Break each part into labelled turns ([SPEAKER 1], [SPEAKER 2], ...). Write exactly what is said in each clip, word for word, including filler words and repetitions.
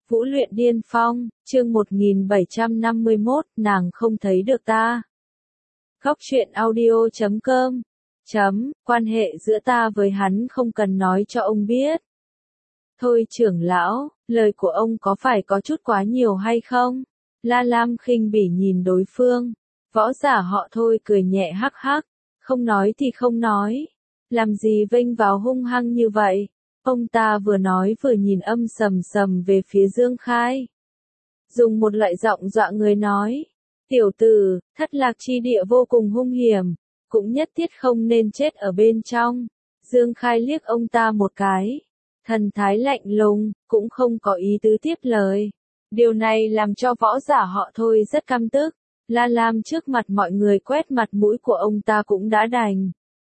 [SPEAKER 1] Vũ luyện điên phong, chương một nghìn bảy trăm năm mươi mốt, nàng không thấy được ta. Góc truyện audio chấm com chấm, quan hệ giữa ta với hắn không cần nói cho ông biết. Thôi trưởng lão, lời của ông có phải có chút quá nhiều hay không? La Lam khinh bỉ nhìn đối phương. Võ giả họ Thôi cười nhẹ hắc hắc, không nói thì không nói. Làm gì vênh vào hung hăng như vậy? Ông ta vừa nói vừa nhìn âm sầm sầm về phía Dương Khai. Dùng một loại giọng dọa người nói. Tiểu tử, thất lạc chi địa vô cùng hung hiểm, cũng nhất thiết không nên chết ở bên trong. Dương Khai liếc ông ta một cái. Thần thái lạnh lùng, cũng không có ý tứ tiếp lời. Điều này làm cho võ giả họ Thôi rất căm tức. La Lam trước mặt mọi người quét mặt mũi của ông ta cũng đã đành.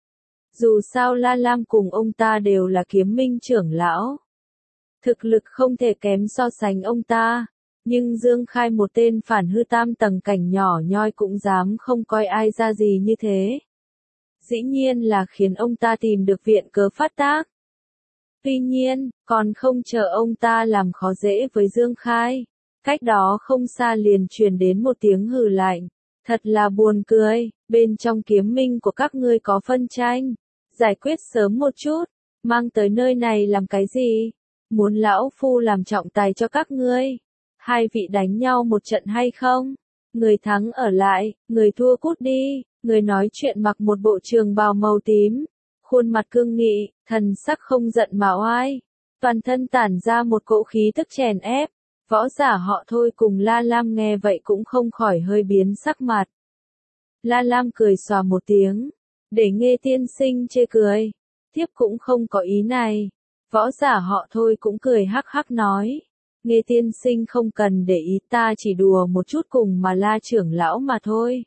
[SPEAKER 1] Dù sao La Lam cùng ông ta đều là kiếm minh trưởng lão. Thực lực không thể kém so sánh ông ta. Nhưng Dương Khai một tên phản hư tam tầng cảnh nhỏ nhoi cũng dám không coi ai ra gì như thế. Dĩ nhiên là khiến ông ta tìm được viện cớ phát tác. Tuy nhiên, còn không chờ ông ta làm khó dễ với Dương Khai. Cách đó không xa liền truyền đến một tiếng hừ lạnh. Thật là buồn cười, bên trong kiếm minh của các ngươi có phân tranh. Giải quyết sớm một chút, mang tới nơi này làm cái gì? Muốn lão phu làm trọng tài cho các ngươi? Hai vị đánh nhau một trận hay không? Người thắng ở lại, người thua cút đi. Người nói chuyện mặc một bộ trường bào màu tím, khuôn mặt cương nghị, thần sắc không giận mà oai, toàn thân tản ra một cỗ khí tức chèn ép. Võ giả họ Thôi cùng La Lam nghe vậy cũng không khỏi hơi biến sắc mặt. La Lam cười xòa một tiếng, để Nghê tiên sinh chê cười. Thiếp cũng không có ý này. Võ giả họ Thôi cũng cười hắc hắc nói. Nghê tiên sinh không cần để ý, ta chỉ đùa một chút cùng mà La trưởng lão mà thôi.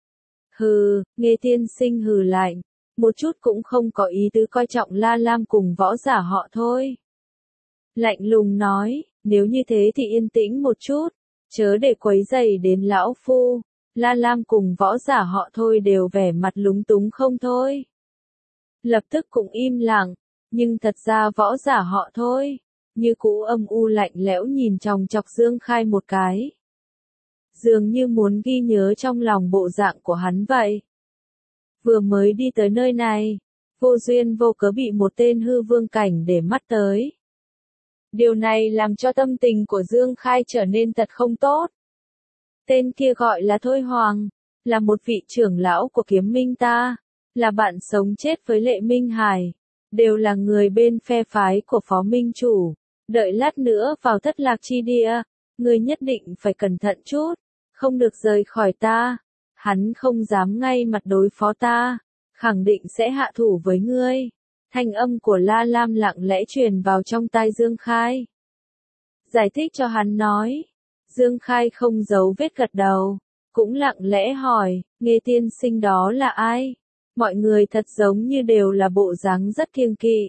[SPEAKER 1] Hừ, Nghê tiên sinh hừ lạnh, một chút cũng không có ý tứ coi trọng La Lam cùng võ giả họ Thôi. Lạnh lùng nói, nếu như thế thì yên tĩnh một chút, chớ để quấy rầy đến lão phu. La Lam cùng võ giả họ Thôi đều vẻ mặt lúng túng không thôi. Lập tức cũng im lặng, nhưng thật ra võ giả họ Thôi, như cũ âm u lạnh lẽo nhìn chòng chọc Dương Khai một cái. Dường như muốn ghi nhớ trong lòng bộ dạng của hắn vậy. Vừa mới đi tới nơi này, vô duyên vô cớ bị một tên hư vương cảnh để mắt tới. Điều này làm cho tâm tình của Dương Khai trở nên thật không tốt. Tên kia gọi là Thôi Hoàng, là một vị trưởng lão của kiếm minh ta, là bạn sống chết với Lệ Minh Hải, đều là người bên phe phái của Phó Minh Chủ. Đợi lát nữa vào thất lạc chi địa, ngươi nhất định phải cẩn thận chút, không được rời khỏi ta. Hắn không dám ngay mặt đối phó ta, khẳng định sẽ hạ thủ với ngươi. Thanh âm của La Lam lặng lẽ truyền vào trong tai Dương Khai. Giải thích cho hắn nói. Dương Khai không giấu vết gật đầu, cũng lặng lẽ hỏi, Nghê tiên sinh đó là ai? Mọi người thật giống như đều là bộ dáng rất kiêng kỵ.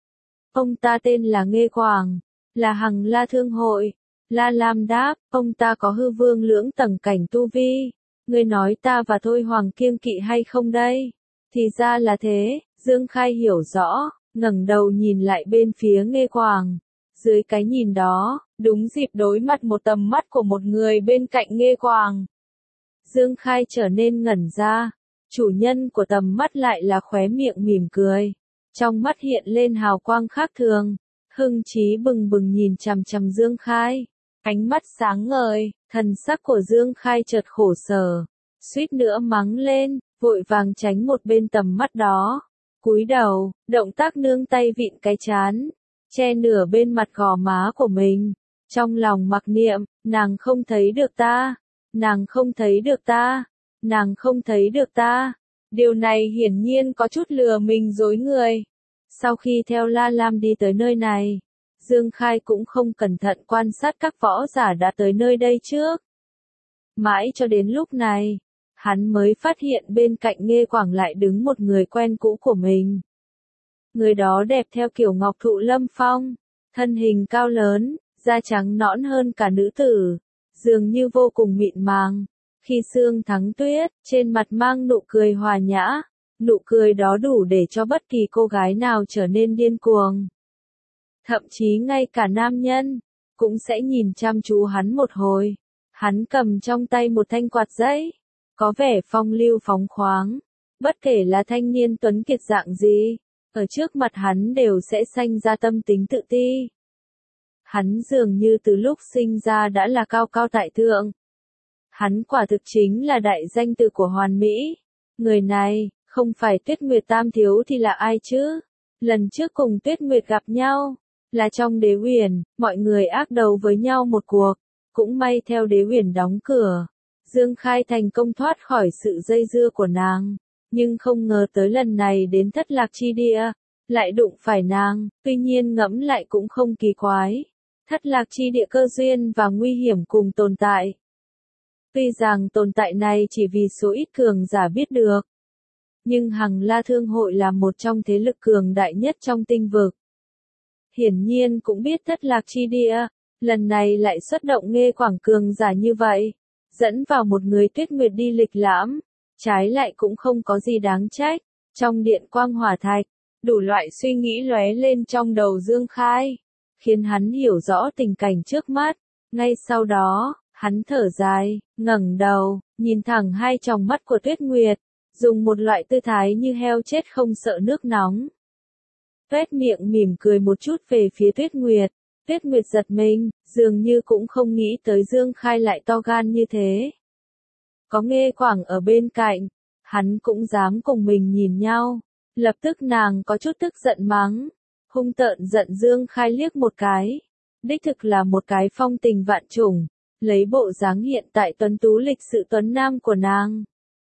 [SPEAKER 1] Ông ta tên là Nghê Quảng, là Hằng La Thương Hội. La Lam đáp, ông ta có hư vương lưỡng tầng cảnh tu vi. Ngươi nói ta và Thôi Hoàng kiêng kỵ hay không đây? Thì ra là thế. Dương Khai hiểu rõ, ngẩng đầu nhìn lại bên phía Nghê Quảng. Dưới cái nhìn đó, đúng dịp đối mặt một tầm mắt của một người bên cạnh Nghê Quảng. Dương Khai trở nên ngẩn ra, chủ nhân của tầm mắt lại là khóe miệng mỉm cười. Trong mắt hiện lên hào quang khác thường, hưng trí bừng bừng nhìn chằm chằm Dương Khai. Ánh mắt sáng ngời, thần sắc của Dương Khai chợt khổ sở, suýt nữa mắng lên, vội vàng tránh một bên tầm mắt đó. Cúi đầu, động tác nương tay vịn cái trán, che nửa bên mặt gò má của mình. Trong lòng mặc niệm, nàng không thấy được ta, nàng không thấy được ta, nàng không thấy được ta. Điều này hiển nhiên có chút lừa mình dối người. Sau khi theo La Lam đi tới nơi này, Dương Khai cũng không cẩn thận quan sát các võ giả đã tới nơi đây trước. Mãi cho đến lúc này, hắn mới phát hiện bên cạnh Nghê Quảng lại đứng một người quen cũ của mình. Người đó đẹp theo kiểu ngọc thụ lâm phong, thân hình cao lớn, da trắng nõn hơn cả nữ tử, dường như vô cùng mịn màng. Khi sương thắng tuyết, trên mặt mang nụ cười hòa nhã, nụ cười đó đủ để cho bất kỳ cô gái nào trở nên điên cuồng. Thậm chí ngay cả nam nhân, cũng sẽ nhìn chăm chú hắn một hồi. Hắn cầm trong tay một thanh quạt giấy, có vẻ phong lưu phóng khoáng. Bất kể là thanh niên tuấn kiệt dạng gì, ở trước mặt hắn đều sẽ sanh ra tâm tính tự ti. Hắn dường như từ lúc sinh ra đã là cao cao tại thượng. Hắn quả thực chính là đại danh từ của hoàn mỹ. Người này, không phải Tuyết Nguyệt Tam Thiếu thì là ai chứ? Lần trước cùng Tuyết Nguyệt gặp nhau, là trong Đế Uyển, mọi người ác đấu với nhau một cuộc. Cũng may theo Đế Uyển đóng cửa, Dương Khai thành công thoát khỏi sự dây dưa của nàng. Nhưng không ngờ tới lần này đến Thất Lạc Chi Địa, lại đụng phải nàng, tuy nhiên ngẫm lại cũng không kỳ quái. Thất Lạc Chi Địa cơ duyên và nguy hiểm cùng tồn tại. Tuy rằng tồn tại này chỉ vì số ít cường giả biết được. Nhưng Hằng La Thương Hội là một trong thế lực cường đại nhất trong tinh vực. Hiển nhiên cũng biết Thất Lạc Chi Địa, lần này lại xuất động Nghê Quảng cường giả như vậy. Dẫn vào một người Tuyết Nguyệt đi lịch lãm, trái lại cũng không có gì đáng trách. Trong điện quang hỏa thạch, đủ loại suy nghĩ lóe lên trong đầu Dương Khai, khiến hắn hiểu rõ tình cảnh trước mắt. Ngay sau đó, hắn thở dài, ngẩng đầu, nhìn thẳng hai tròng mắt của Tuyết Nguyệt, dùng một loại tư thái như heo chết không sợ nước nóng. Tuét miệng mỉm cười một chút về phía Tuyết Nguyệt. Tuyết Nguyệt giật mình, dường như cũng không nghĩ tới Dương Khai lại to gan như thế. Có Nghê Quảng ở bên cạnh, hắn cũng dám cùng mình nhìn nhau. Lập tức nàng có chút tức giận mắng, hung tợn giận Dương Khai liếc một cái. Đích thực là một cái phong tình vạn trùng, lấy bộ dáng hiện tại tuấn tú lịch sự tuấn nam của nàng.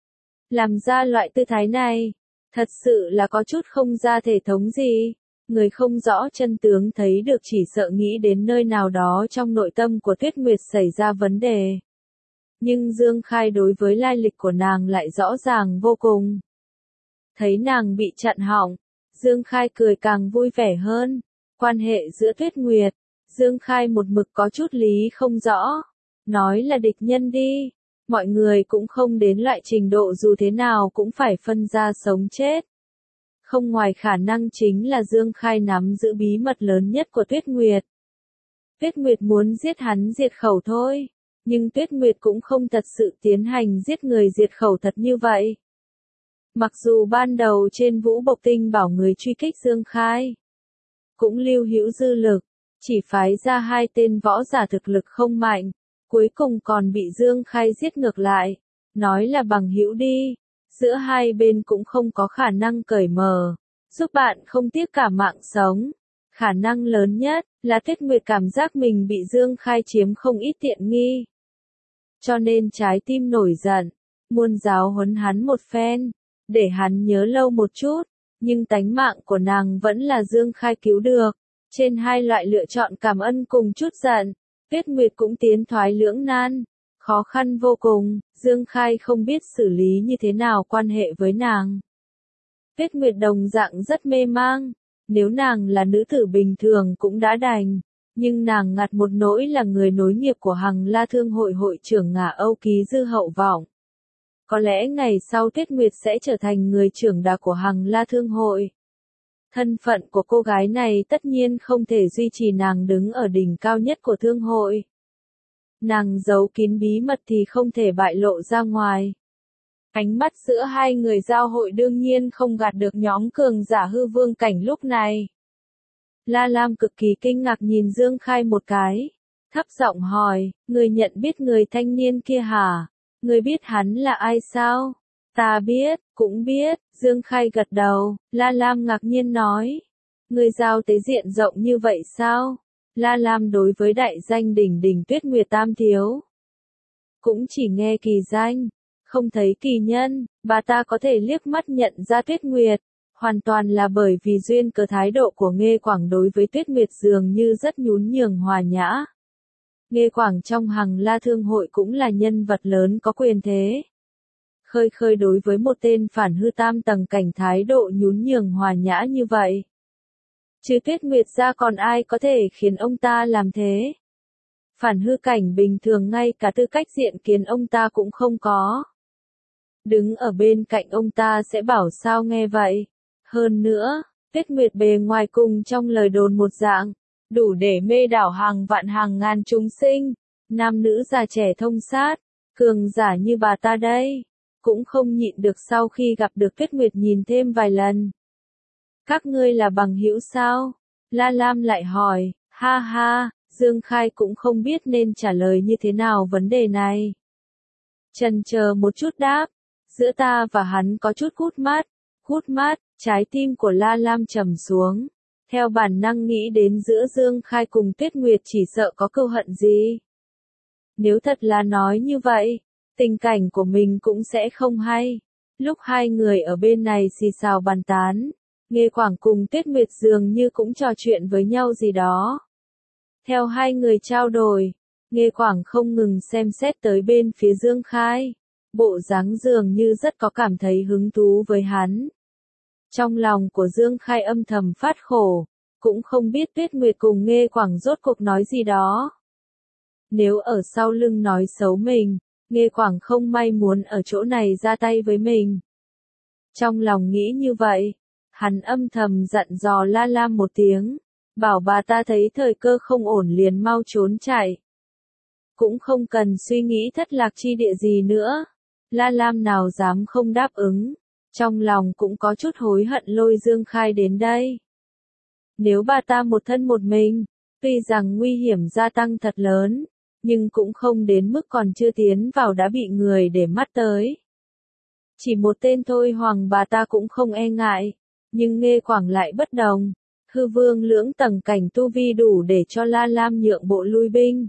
[SPEAKER 1] Làm ra loại tư thái này, thật sự là có chút không ra thể thống gì. Người không rõ chân tướng thấy được chỉ sợ nghĩ đến nơi nào đó trong nội tâm của Tuyết Nguyệt xảy ra vấn đề. Nhưng Dương Khai đối với lai lịch của nàng lại rõ ràng vô cùng. Thấy nàng bị chặn họng, Dương Khai cười càng vui vẻ hơn. Quan hệ giữa Tuyết Nguyệt, Dương Khai một mực có chút lý không rõ. Nói là địch nhân đi, mọi người cũng không đến loại trình độ dù thế nào cũng phải phân ra sống chết. Không ngoài khả năng chính là Dương Khai nắm giữ bí mật lớn nhất của Tuyết Nguyệt. Tuyết Nguyệt muốn giết hắn diệt khẩu thôi, nhưng Tuyết Nguyệt cũng không thật sự tiến hành giết người diệt khẩu thật như vậy. Mặc dù ban đầu trên Vũ Bộc Tinh bảo người truy kích Dương Khai, cũng lưu hữu dư lực, chỉ phái ra hai tên võ giả thực lực không mạnh, cuối cùng còn bị Dương Khai giết ngược lại, nói là bằng hữu đi. Giữa hai bên cũng không có khả năng cởi mở, giúp bạn không tiếc cả mạng sống. Khả năng lớn nhất là Tuyết Nguyệt cảm giác mình bị Dương Khai chiếm không ít tiện nghi. Cho nên trái tim nổi giận, muốn giáo huấn hắn một phen, để hắn nhớ lâu một chút, nhưng tánh mạng của nàng vẫn là Dương Khai cứu được. Trên hai loại lựa chọn cảm ơn cùng chút giận, Tuyết Nguyệt cũng tiến thoái lưỡng nan. Khó khăn vô cùng, Dương Khai không biết xử lý như thế nào quan hệ với nàng. Tuyết Nguyệt đồng dạng rất mê mang, nếu nàng là nữ tử bình thường cũng đã đành, nhưng nàng ngặt một nỗi là người nối nghiệp của Hằng La Thương Hội hội trưởng Ngả Âu Ký Dư Hậu Vọng. Có lẽ ngày sau Tuyết Nguyệt sẽ trở thành người trưởng đà của Hằng La Thương Hội. Thân phận của cô gái này tất nhiên không thể duy trì nàng đứng ở đỉnh cao nhất của thương hội. Nàng giấu kín bí mật thì không thể bại lộ ra ngoài. Ánh mắt giữa hai người giao hội đương nhiên không gạt được nhóm cường giả hư vương cảnh lúc này. La Lam cực kỳ kinh ngạc nhìn Dương Khai một cái, thấp giọng hỏi, người nhận biết người thanh niên kia hả? Người biết hắn là ai sao? Ta biết, cũng biết, Dương Khai gật đầu. La Lam ngạc nhiên nói, người giao tế diện rộng như vậy sao? La Lam đối với đại danh đỉnh đỉnh Tuyết Nguyệt Tam Thiếu, cũng chỉ nghe kỳ danh, không thấy kỳ nhân. Bà ta có thể liếc mắt nhận ra Tuyết Nguyệt, hoàn toàn là bởi vì duyên cớ thái độ của Nghê Quảng đối với Tuyết Nguyệt dường như rất nhún nhường hòa nhã. Nghê Quảng trong Hằng La Thương Hội cũng là nhân vật lớn có quyền thế. Khơi khơi đối với một tên phản hư tam tầng cảnh thái độ nhún nhường hòa nhã như vậy. Chứ Tuyết Nguyệt ra còn ai có thể khiến ông ta làm thế? Phản hư cảnh bình thường ngay cả tư cách diện kiến ông ta cũng không có. Đứng ở bên cạnh ông ta sẽ bảo sao nghe vậy. Hơn nữa, Tuyết Nguyệt bề ngoài cùng trong lời đồn một dạng, đủ để mê đảo hàng vạn hàng ngàn chúng sinh, nam nữ già trẻ thông sát, cường giả như bà ta đây, cũng không nhịn được sau khi gặp được Tuyết Nguyệt nhìn thêm vài lần. Các ngươi là bằng hữu sao? La Lam lại hỏi, ha ha, Dương Khai cũng không biết nên trả lời như thế nào vấn đề này. Chần chờ một chút đáp, giữa ta và hắn có chút hút mát, hút mát, trái tim của La Lam trầm xuống. Theo bản năng nghĩ đến giữa Dương Khai cùng Tuyết Nguyệt chỉ sợ có cừu hận gì. Nếu thật là nói như vậy, tình cảnh của mình cũng sẽ không hay. Lúc hai người ở bên này xì xào bàn tán, Nghê Quảng cùng Tuyết Nguyệt dường như cũng trò chuyện với nhau gì đó. Theo hai người trao đổi, Nghê Quảng không ngừng xem xét tới bên phía Dương Khai, bộ dáng dường như rất có cảm thấy hứng thú với hắn. Trong lòng của Dương Khai âm thầm phát khổ, cũng không biết Tuyết Nguyệt cùng Nghê Quảng rốt cuộc nói gì đó. Nếu ở sau lưng nói xấu mình, Nghê Quảng không may muốn ở chỗ này ra tay với mình. Trong lòng nghĩ như vậy, hắn âm thầm dặn dò La Lam một tiếng, bảo bà ta thấy thời cơ không ổn liền mau trốn chạy. Cũng không cần suy nghĩ thất lạc chi địa gì nữa. La Lam nào dám không đáp ứng, trong lòng cũng có chút hối hận lôi Dương Khai đến đây. Nếu bà ta một thân một mình, tuy rằng nguy hiểm gia tăng thật lớn, nhưng cũng không đến mức còn chưa tiến vào đã bị người để mắt tới. Chỉ một tên thôi hoàng bà ta cũng không e ngại, nhưng Nghê Quảng lại bất đồng. Hư vương lưỡng tầng cảnh tu vi đủ để cho La Lam nhượng bộ lui binh.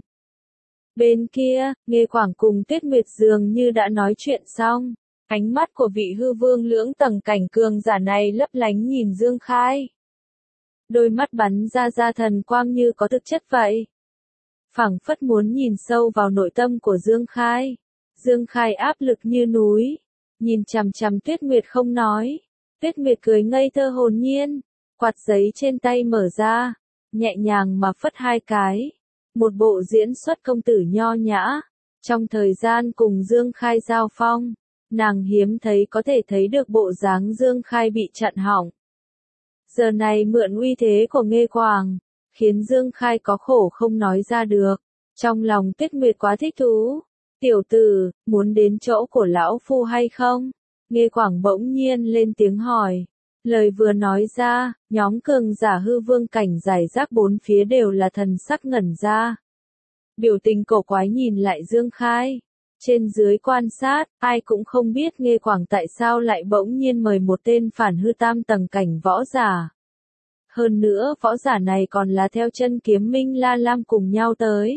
[SPEAKER 1] Bên kia, Nghê Quảng cùng Tuyết Nguyệt dường như đã nói chuyện xong. Ánh mắt của vị hư vương lưỡng tầng cảnh cường giả này lấp lánh nhìn Dương Khai. Đôi mắt bắn ra ra thần quang như có thực chất vậy. Phảng phất muốn nhìn sâu vào nội tâm của Dương Khai. Dương Khai áp lực như núi, nhìn chằm chằm Tuyết Nguyệt không nói. Tuyết Nguyệt cười ngây thơ hồn nhiên, quạt giấy trên tay mở ra, nhẹ nhàng mà phất hai cái. Một bộ diễn xuất công tử nho nhã. Trong thời gian cùng Dương Khai giao phong, nàng hiếm thấy có thể thấy được bộ dáng Dương Khai bị chặn hỏng. Giờ này mượn uy thế của Nghê Quảng, khiến Dương Khai có khổ không nói ra được. Trong lòng Tuyết Nguyệt quá thích thú. Tiểu tử, muốn đến chỗ của lão phu hay không? Nghê Quảng bỗng nhiên lên tiếng hỏi. Lời vừa nói ra, nhóm cường giả hư vương cảnh giải rác bốn phía đều là thần sắc ngẩn ra. Biểu tình cổ quái nhìn lại Dương Khai. Trên dưới quan sát, ai cũng không biết Nghê Quảng tại sao lại bỗng nhiên mời một tên phản hư tam tầng cảnh võ giả. Hơn nữa võ giả này còn là theo chân kiếm minh La Lam cùng nhau tới.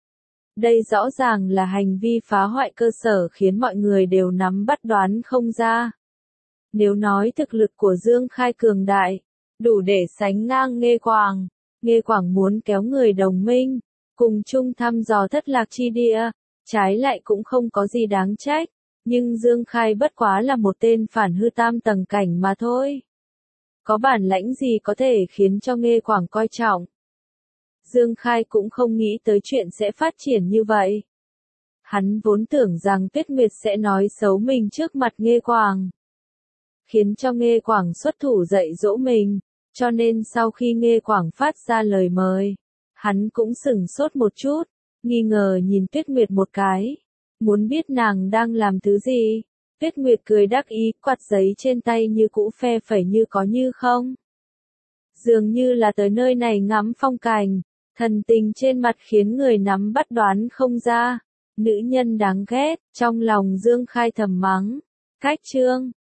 [SPEAKER 1] Đây rõ ràng là hành vi phá hoại cơ sở khiến mọi người đều nắm bắt đoán không ra. Nếu nói thực lực của Dương Khai cường đại, đủ để sánh ngang Nghê Quảng, Nghê Quảng muốn kéo người đồng minh, cùng chung thăm dò thất lạc chi địa, trái lại cũng không có gì đáng trách, nhưng Dương Khai bất quá là một tên phản hư tam tầng cảnh mà thôi. Có bản lãnh gì có thể khiến cho Nghê Quảng coi trọng? Dương Khai cũng không nghĩ tới chuyện sẽ phát triển như vậy. Hắn vốn tưởng rằng Tuyết Nguyệt sẽ nói xấu mình trước mặt Nghê Quảng, khiến cho Nghê Quảng xuất thủ dạy dỗ mình, cho nên sau khi Nghê Quảng phát ra lời mời, hắn cũng sửng sốt một chút, nghi ngờ nhìn Tuyết Nguyệt một cái, muốn biết nàng đang làm thứ gì. Tuyết Nguyệt cười đắc ý, quạt giấy trên tay như cũ phe phẩy như có như không. Dường như là tới nơi này ngắm phong cảnh, thần tình trên mặt khiến người nắm bắt đoán không ra. Nữ nhân đáng ghét, trong lòng Dương Khai thầm mắng. Cách chương